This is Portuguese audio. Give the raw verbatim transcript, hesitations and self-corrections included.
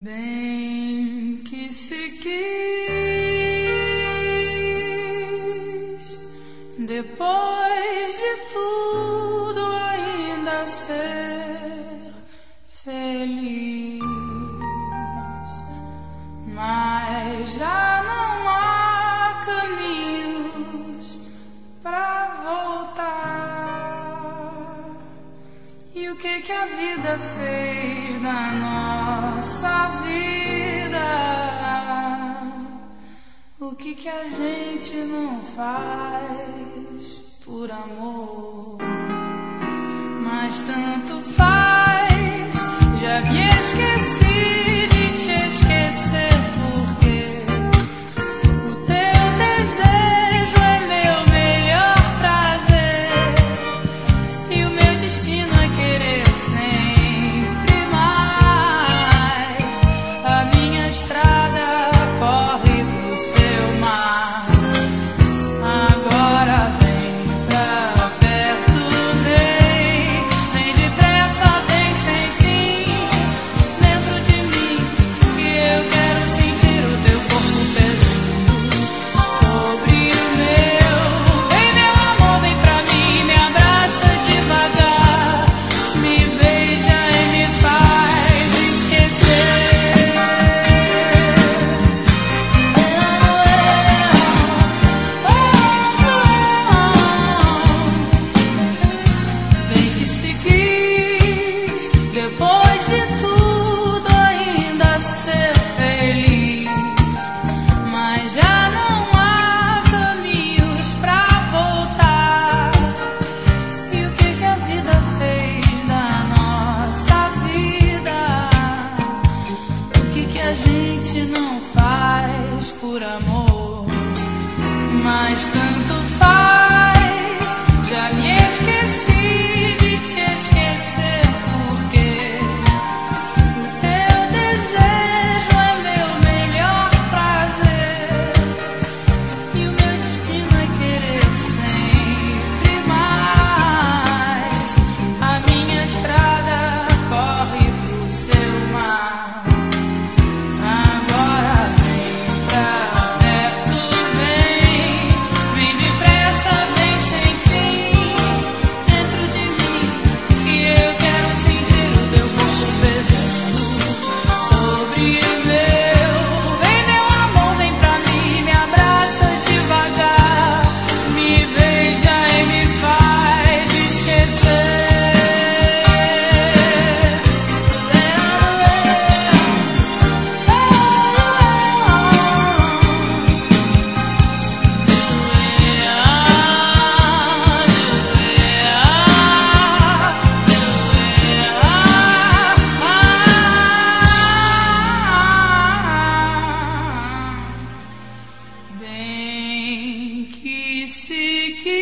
Bem que se quis, depois de tudo, ainda ser feliz, mas já não há caminhos pra voltar. E o que que a vida fez na nossa vida? O que que a gente não faz por amor? Mas tanto faz, já me esqueci de te esquecer, porque o teu desejo é meu melhor prazer, e o meu destino é querer sempre mais. A minha estrada corre pro seu mar. Agora vem pra perto, vem, vem depressa, vem sem fim, dentro de mim, que eu quero sentir o teu corpo pesando sobre o meu. Vem, meu amor, vem pra mim, me abraça devagar, me beija e me faz esquecer. Bem que se quis, depois de tudo, ainda ser feliz, mas já não há caminhos pra voltar. E o que que a vida fez da nossa vida? O que que a gente não faz por amor? Mas tanto faz, já me esqueci de te esquecer, porque o teu desejo é meu melhor prazer, e o meu destino é querer sempre mais. A minha estrada corre pro seu mar. Agora vem pra perto, vem, vem depressa, vem sem fim, dentro de mim, que eu quero sentir o teu corpo pesando sobre o meu. Vem, meu amor, vem pra mim, me abraça devagar, me beija e me faz esquecer. Bem que se quis.